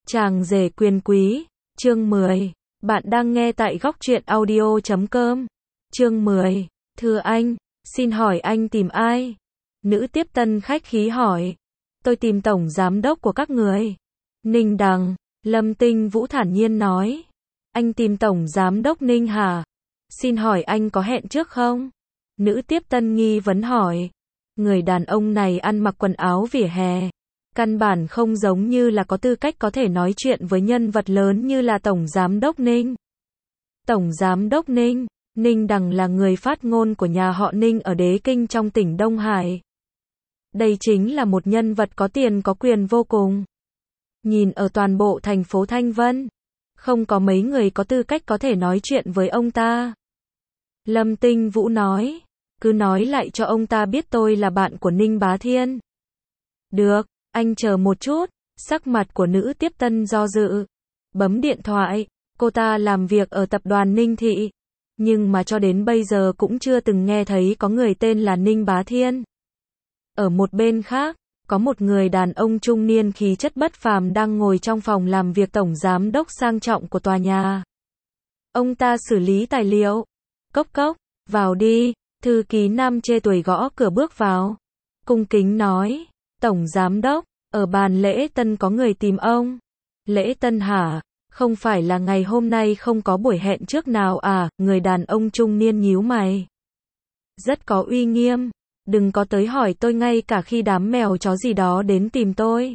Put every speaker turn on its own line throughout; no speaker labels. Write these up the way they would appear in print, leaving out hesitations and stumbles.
Chàng rể quyền quý, chương 10. Bạn đang nghe tại góc truyện audio.com. Chương 10. Thưa anh, xin hỏi anh tìm ai? Nữ tiếp tân khách khí hỏi. Tôi tìm tổng giám đốc của các người. Ninh Đằng, Lâm Tinh Vũ thản nhiên nói. Anh tìm tổng giám đốc Ninh hả? Xin hỏi anh có hẹn trước không? Nữ tiếp tân nghi vấn hỏi. Người đàn ông này ăn mặc quần áo vỉa hè. Căn bản không giống như là có tư cách có thể nói chuyện với nhân vật lớn như là Tổng Giám đốc Ninh. Tổng Giám đốc Ninh, Ninh Đằng là người phát ngôn của nhà họ Ninh ở Đế Kinh trong tỉnh Đông Hải. Đây chính là một nhân vật có tiền có quyền vô cùng. Nhìn ở toàn bộ thành phố Thanh Vân, không có mấy người có tư cách có thể nói chuyện với ông ta. Lâm Tinh Vũ nói, cứ nói lại cho ông ta biết tôi là bạn của Ninh Bá Thiên. Được. Anh chờ một chút, sắc mặt của nữ tiếp tân do dự. Bấm điện thoại, cô ta làm việc ở tập đoàn Ninh Thị. Nhưng mà cho đến bây giờ cũng chưa từng nghe thấy có người tên là Ninh Bá Thiên. Ở một bên khác, có một người đàn ông trung niên khí chất bất phàm đang ngồi trong phòng làm việc tổng giám đốc sang trọng của tòa nhà. Ông ta xử lý tài liệu. Cốc cốc, vào đi, thư ký nam chê tuổi gõ cửa bước vào. Cung kính nói. Tổng giám đốc, ở bàn lễ tân có người tìm ông. Lễ tân hả? Không phải là ngày hôm nay không có buổi hẹn trước nào à? Người đàn ông trung niên nhíu mày. Rất có uy nghiêm. Đừng có tới hỏi tôi ngay cả khi đám mèo chó gì đó đến tìm tôi.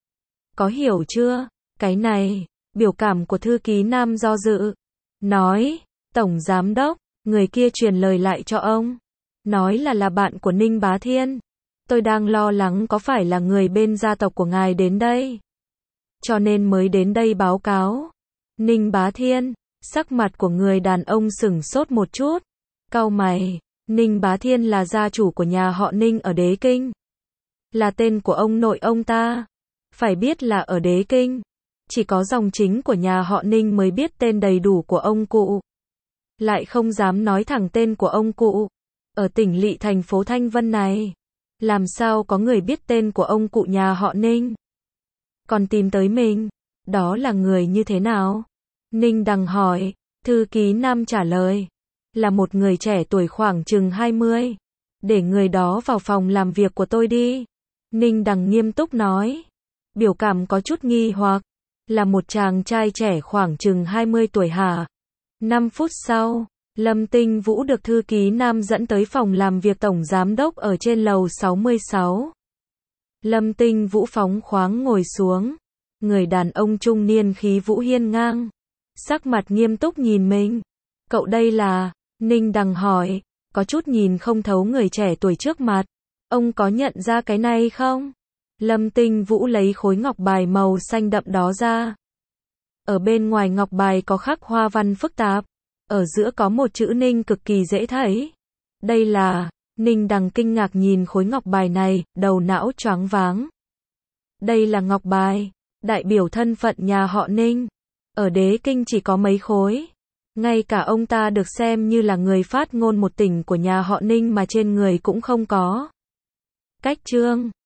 Có hiểu chưa? Cái này, biểu cảm của thư ký nam do dự. Nói, Tổng giám đốc, người kia truyền lời lại cho ông. Nói là bạn của Ninh Bá Thiên. Tôi đang lo lắng có phải là người bên gia tộc của ngài đến đây. Cho nên mới đến đây báo cáo. Ninh Bá Thiên, sắc mặt của người đàn ông sửng sốt một chút. Cau mày, Ninh Bá Thiên là gia chủ của nhà họ Ninh ở Đế Kinh. Là tên của ông nội ông ta. Phải biết là ở Đế Kinh, chỉ có dòng chính của nhà họ Ninh mới biết tên đầy đủ của ông cụ. Lại không dám nói thẳng tên của ông cụ. Ở tỉnh lỵ thành phố Thanh Vân này. Làm sao có người biết tên của ông cụ nhà họ Ninh? Còn tìm tới mình, đó là người như thế nào? Ninh Đằng hỏi, thư ký nam trả lời, là một người trẻ tuổi khoảng chừng 20. Để người đó vào phòng làm việc của tôi đi. Ninh Đằng nghiêm túc nói, biểu cảm có chút nghi hoặc, là một chàng trai trẻ khoảng chừng 20 tuổi hả? 5 phút sau, Lâm Tinh Vũ được thư ký nam dẫn tới phòng làm việc tổng giám đốc ở trên lầu 66. Lâm Tinh Vũ phóng khoáng ngồi xuống. Người đàn ông trung niên khí vũ hiên ngang. Sắc mặt nghiêm túc nhìn mình. Cậu đây là? Ninh Đằng hỏi, có chút nhìn không thấu người trẻ tuổi trước mặt. Ông có nhận ra cái này không? Lâm Tinh Vũ lấy khối ngọc bài màu xanh đậm đó ra. Ở bên ngoài ngọc bài có khắc hoa văn phức tạp. Ở giữa có một chữ Ninh cực kỳ dễ thấy. Đây là, Ninh Đằng kinh ngạc nhìn khối ngọc bài này, đầu não choáng váng. Đây là ngọc bài, đại biểu thân phận nhà họ Ninh. Ở Đế Kinh chỉ có mấy khối. Ngay cả ông ta được xem như là người phát ngôn một tỉnh của nhà họ Ninh mà trên người cũng không có. Cách chương